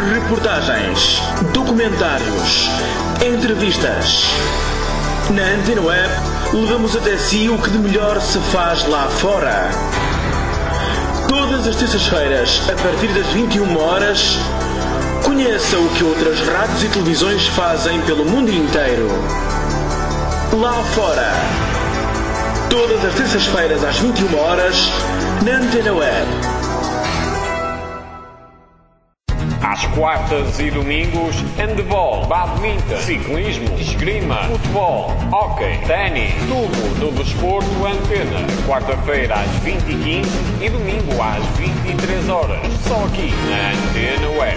Reportagens, documentários, entrevistas. Na Antena Web, levamos até si o que de melhor se faz lá fora. Todas as terças-feiras, a partir das 21 horas, conheça o que outras rádios e televisões fazem pelo mundo inteiro. Lá fora. Todas as terças-feiras às 21 horas, na Antena Web. Às quartas e domingos, handball, badminton, ciclismo, esgrima, futebol, hóquei, ténis, tudo no Desporto Antena. Quarta-feira às 20h15 e domingo às 23 horas. Só aqui na Antena Web.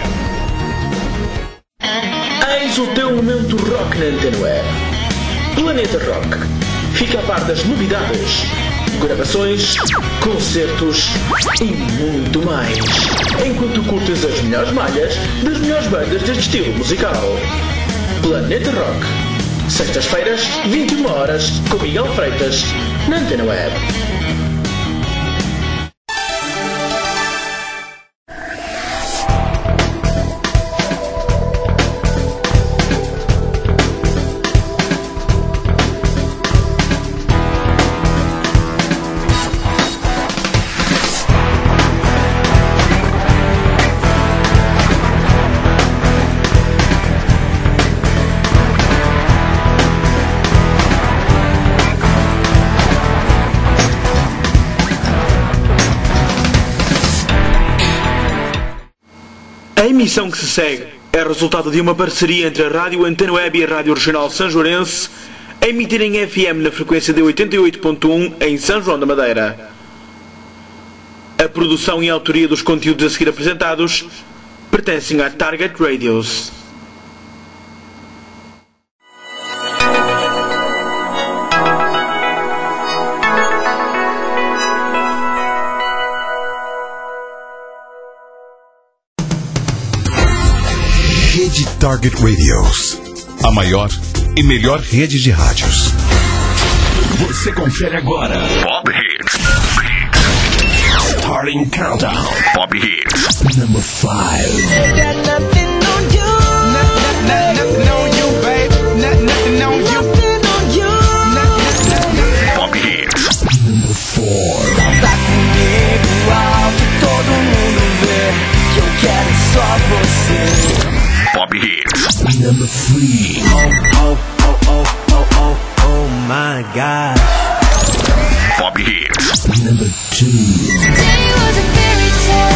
Eis o teu momento rock na Antena Web. Planeta Rock. Fica a par das novidades, gravações, concertos e muito mais. Enquanto curtes as melhores malhas das melhores bandas deste estilo musical. Planeta Rock. Sextas-feiras, 21 horas, com Miguel Freitas, na Antena Web. A emissão que se segue é resultado de uma parceria entre a Rádio Antena Web e a Rádio Regional Sanjoarense, a emitir em FM na frequência de 88.1 em São João da Madeira. A produção e a autoria dos conteúdos a seguir apresentados pertencem à Target Radios. Rede Target Radios, a maior e melhor rede de rádios. Você confere agora Pop Hits. Starting Countdown. Pop Hits. Number 5. Pop Hits. Number 4. Tá comigo alto, todo mundo vê que eu quero só você. Pop Hits. Number 3. Oh my gosh. Pop Hits. Number 2. Today was a fairy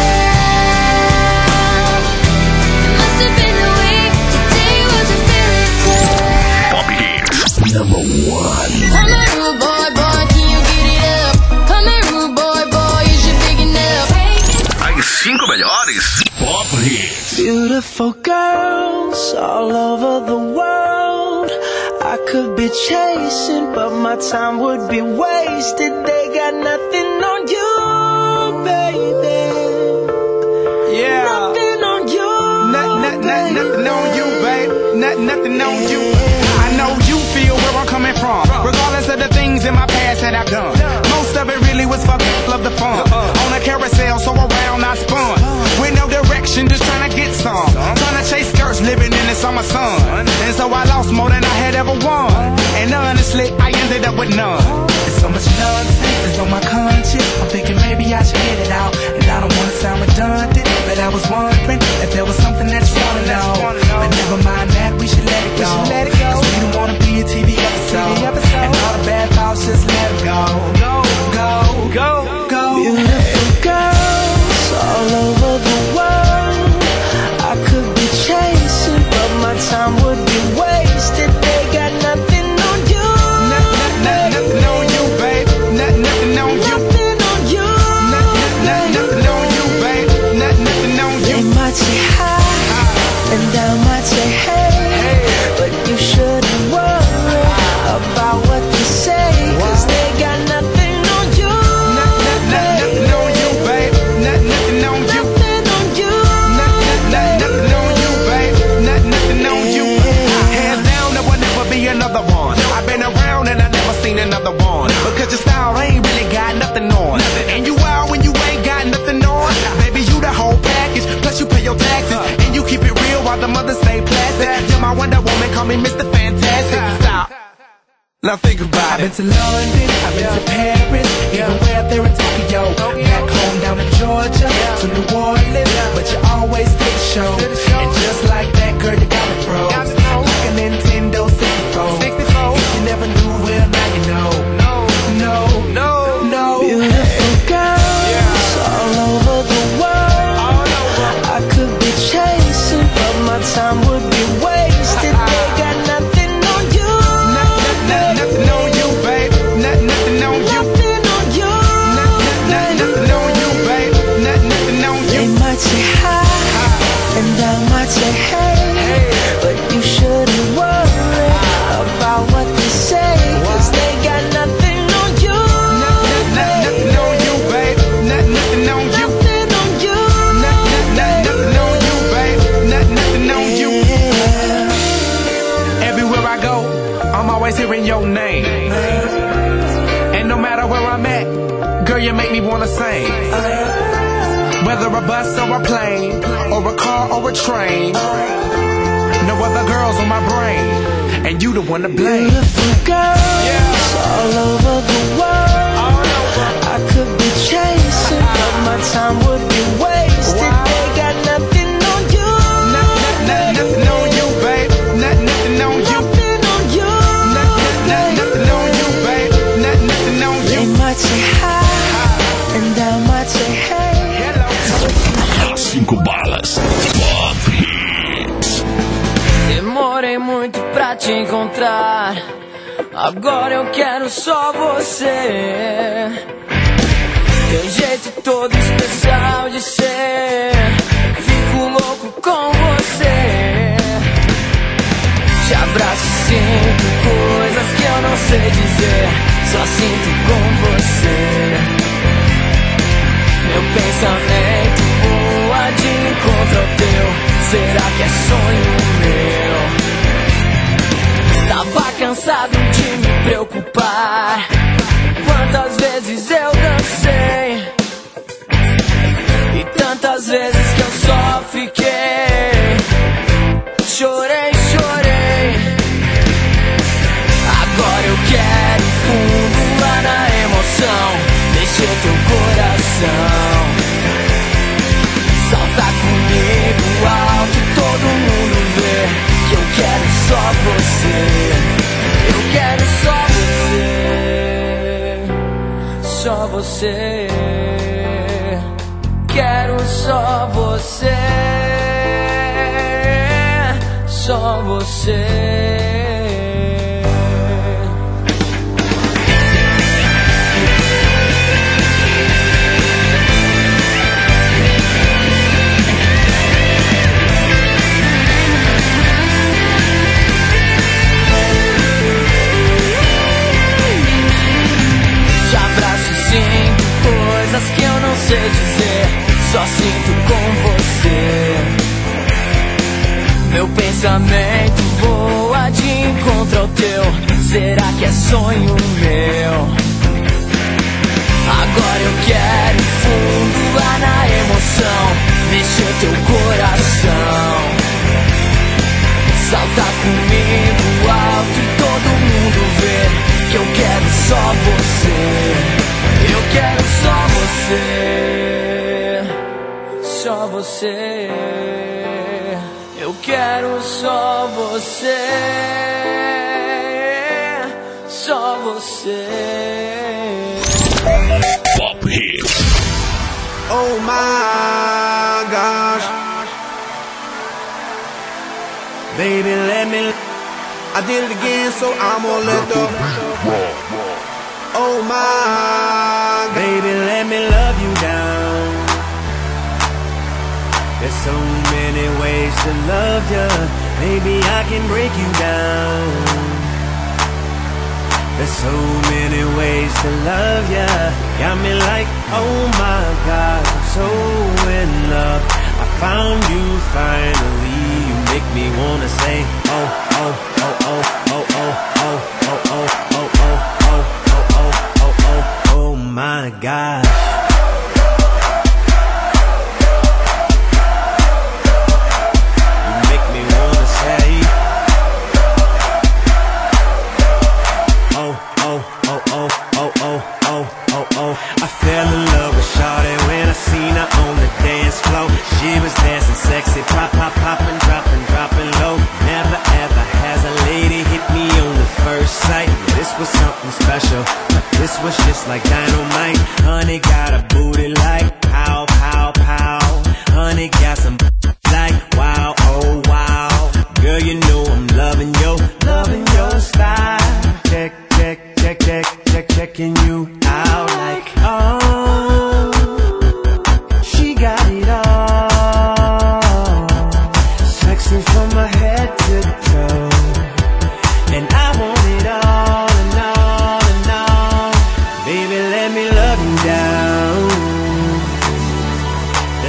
tale. It must have been the way. Today was a fairy tale. Pop Hits. Number 1. Come here, rude boy, boy, can you get it up? Come here, rude boy, boy, is you big enough? As 5 melhores. Pop Hits. Beautiful girls all over the world. I could be chasing, but my time would be wasted. They got nothing on you, baby. Yeah. Nothing on you. Nothing on you, babe. Nothing on you. I know you feel where I'm coming from, regardless of the things in my past that I've done. Most of it really was for love the fun. On a carousel, so around I spun. With no direction, just trying to get some. Trying to chase skirts, living in the summer sun. And so I lost more than I had ever won. And honestly, I ended up with none. There's so much nonsense is on my conscience. I'm thinking maybe I should get it out. And I don't wanna sound redundant, but I was wondering if there was something that you wanna know. But never mind that, we should let it go. Cause we don't wanna be a TV episode. And all the bad thoughts, just let it go. Go. Beautiful girls all over the world. I could be chasing, but my time would be wasted. They got nothing on you. Nothing on you, babe. Nothing on you. Nothing on you. Now think about it. I've been to London, I've been to Paris, even way up there in Tokyo. Back home down to Georgia, to New Orleans, but you always did the show. And just like that, girl, you got it froze. Like a Nintendo 64. If you never knew, well, now you know. No. Beautiful girls all over the world. I could be chasing, but my time would be wasted. They got nothing on you. Nothing on you, babe. Nothing on you. Nothing on you. Nothing on you, babe. Nothing on you. They might say hi, and I might say hey, but you shouldn't worry about what they say, 'cause they got nothing on you. Nothing on you, babe. Nothing on you. Nothing on you. Nothing on you, babe. Nothing on you. Everywhere I go, I'm always hearing your name. And no matter where I'm at, girl, you make me wanna sing. Whether a bus or a plane, or a car or a train, no other girls on my brain, and you the one to blame. Beautiful girls all over the world. I could be chasing, but my time would be wasted. They got nothing on you. Nothing on you, babe. Nothing on you. Nothing on you. Nothing on you, babe. Nothing on you. They might say hi, and I might say hey. As 5 balas. Pop Hits. Demorei muito pra te encontrar. Agora eu quero só você. Teu jeito todo especial de ser. Fico louco com você. Te abraço e sinto coisas que eu não sei dizer. Só sinto com você. Meu pensamento voa de encontro ao teu. Será que é sonho meu? Tava cansado de me preocupar. Quantas vezes eu dancei e tantas vezes que eu só fiquei. Chorei. Agora eu quero fundo lá na emoção. Mexer teu coração. Salta comigo alto e todo mundo vê que eu quero só você. Eu quero só você. Só você. Quero só você. Só você. Sinto coisas que eu não sei dizer. Só sinto com você. Meu pensamento voa de encontro ao teu. Será que é sonho meu? Agora eu quero fundo lá na emoção. Mexer teu coração. Salta comigo alto e todo mundo vê que eu quero só você. Eu quero só você. Só você. Eu quero só você. Só você. Pop Hits. Oh my gosh. Baby, let me. I did it again, so I'm gonna let the. Oh my, baby, let me love you down. There's so many ways to love you. Maybe I can break you down. There's so many ways to love you. Got me like, oh my God, I'm so in love. I found you finally. You make me wanna say, oh, oh, oh, oh, oh, oh, oh, oh, oh, oh, oh, oh, oh, oh, oh my gosh. You make me wanna say,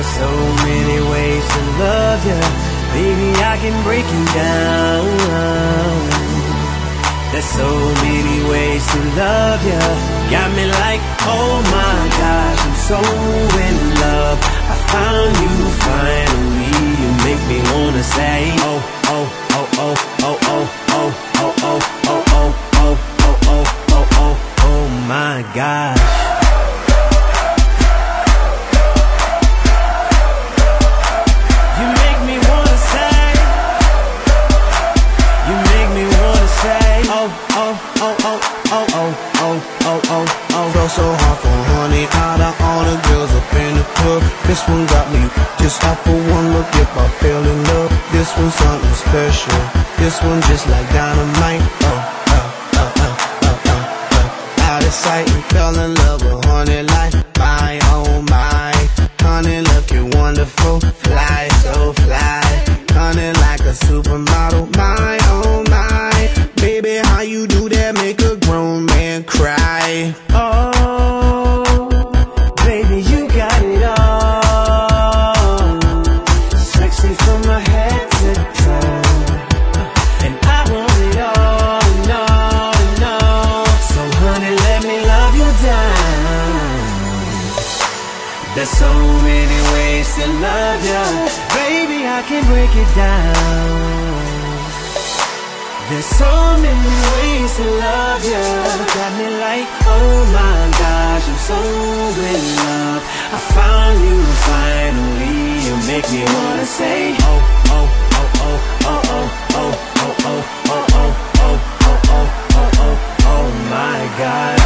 so many ways to love you. Baby, I can break you down. There's so many ways to love you. Got me like, oh my gosh, I'm so in love. I found you finally. You make me wanna say, oh, oh, oh, oh, oh, oh, oh, oh, oh, oh, oh, oh, oh, oh, oh, oh, oh my gosh. So hard for honey, out of all the girls up in the club. This one got me just off for one look. If I fell in love, this one's something special. This one just like dynamite. Out of sight and fell in love with honey like my, oh my. Honey looking wonderful, fly so fly. Honey like a supermodel, my, oh my. Baby, how you do that? Make a grown man cry. There's so many ways to love you. Baby, I can break it down. There's so many ways to love you. Got me like, oh my gosh, I'm so in love. I found you finally. You make me wanna say, oh, oh, oh, oh, oh, oh, oh, oh, oh, oh, oh, oh, oh, oh, oh, oh, oh my gosh.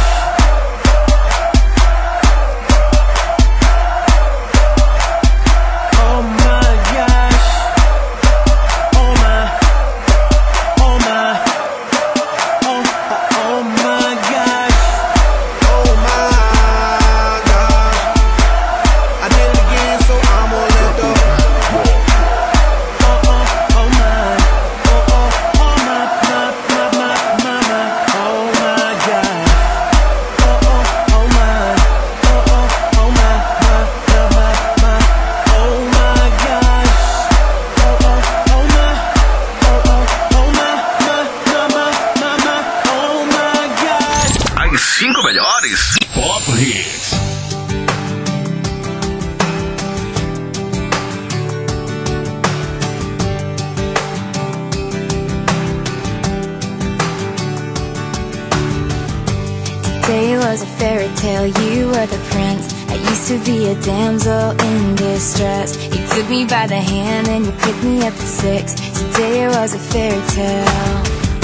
You were the prince. I used to be a damsel in distress. You took me by the hand and you picked me up at 6. Today it was a fairy tale.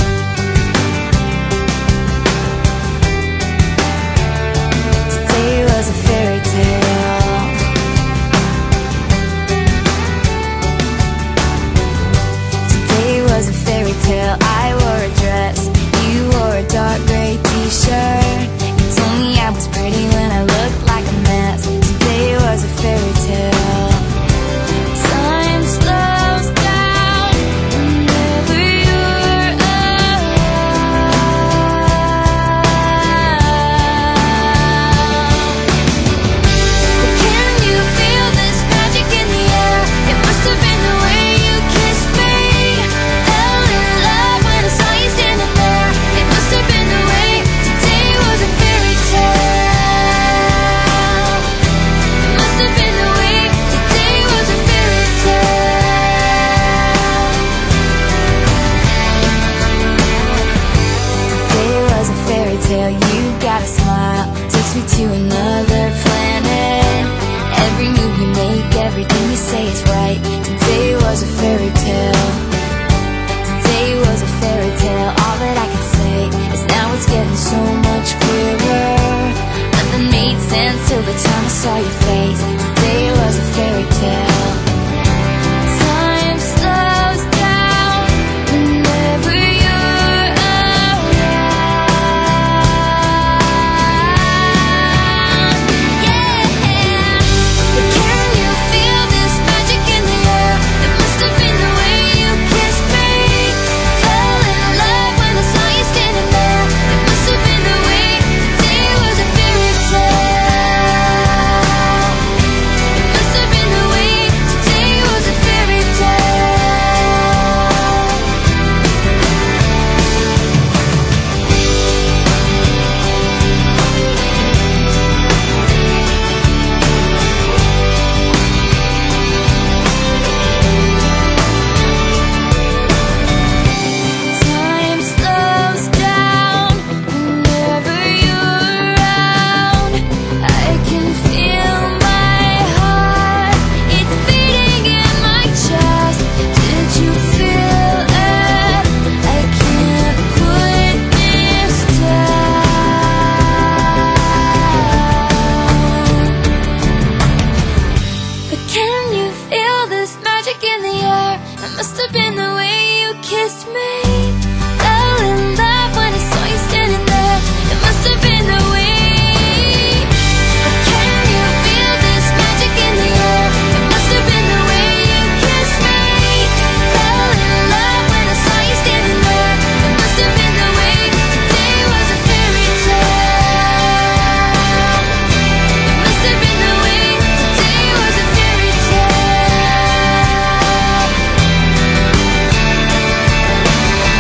Today it was a fairy tale. Today it was a fairy tale. I wore a dress, you wore a dark gray t-shirt. I was pretty when I looked like a mess. Today was a fairy tale. Time slows down whenever you're around. Must have been the way you kissed me. Fell in love when I saw you standing there. It must have been the way. Can you feel this magic in the air? It must have been the way you kissed me. Fell in love when I saw you standing there. It must have been the way. Today was a fairy tale. It must have been the way. Today was a fairy tale.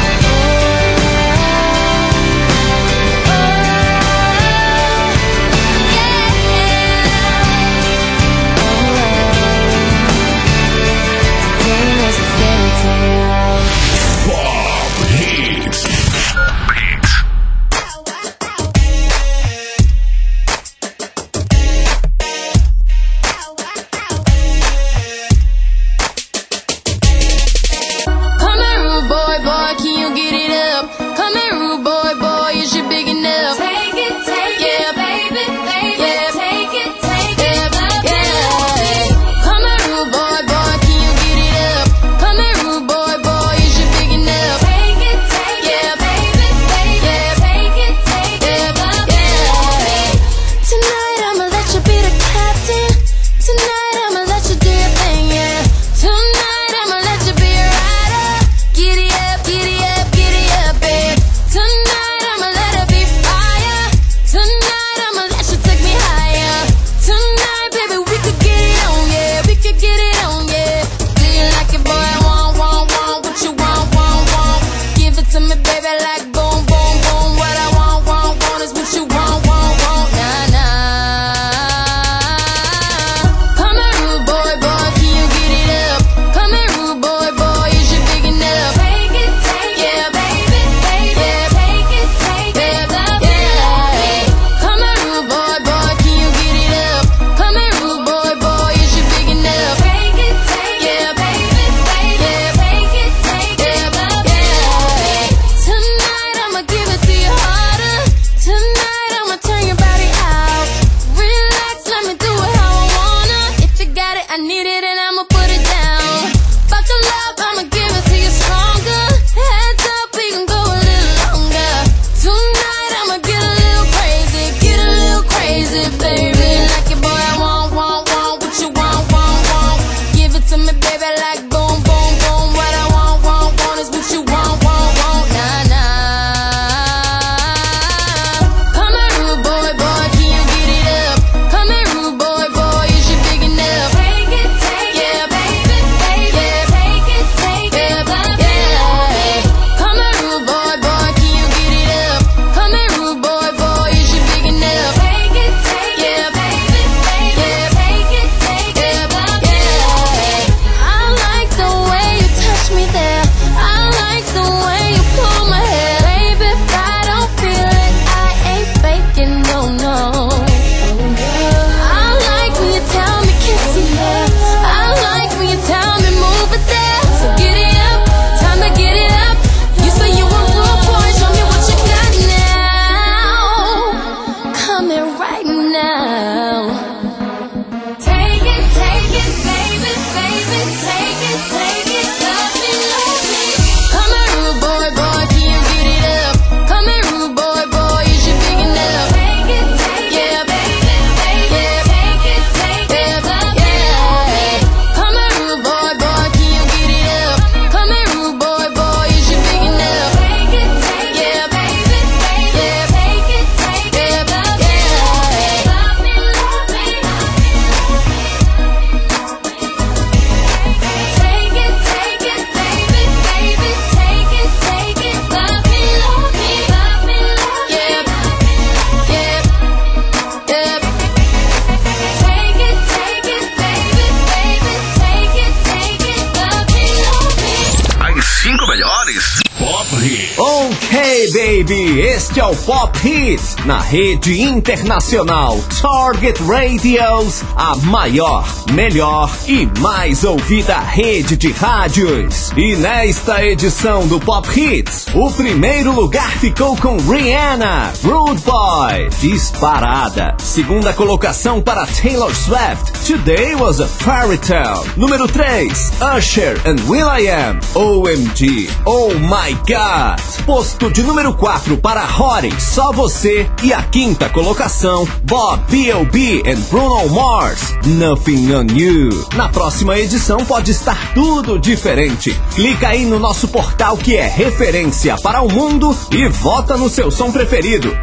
baby! Este é o Pop Hits, na rede internacional Target Radios, a maior, melhor e mais ouvida rede de rádios. E nesta edição do Pop Hits, o primeiro lugar ficou com Rihanna, Rude Boy, disparada. Segunda colocação para Taylor Swift, Today Was a Fairy Tale. Número 3, Usher and will.i.am, OMG, Oh My God. Posto de número 4 para Rory, Só Você. E a quinta colocação, Bob B.O.B. and Bruno Mars, Nothing on You. Na próxima edição pode estar tudo diferente. Clica aí no nosso portal que é referência para o mundo e vota no seu som preferido.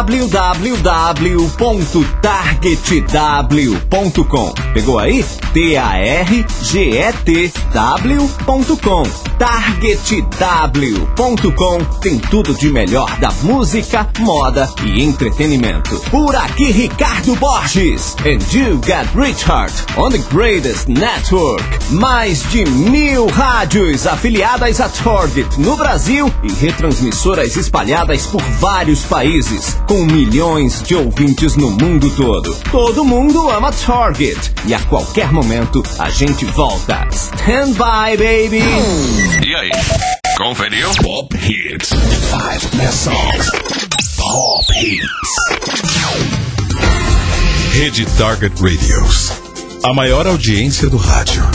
www.targetw.com. Pegou aí? TARGETW.com. TargetW.com tem tudo de melhor da música, moda e entretenimento. Por aqui, Ricardo Borges. And you got Richard on the greatest network. Mais de 1000 rádios afiliadas a Target no Brasil e retransmissoras espalhadas por vários países, com milhões de ouvintes no mundo todo. Todo mundo ama Target e a qualquer momento a gente volta. Stand by, baby! E aí, conferiu? Pop Hits. 5 best songs. Pop Hits. Rede Target Radios. A maior audiência do rádio.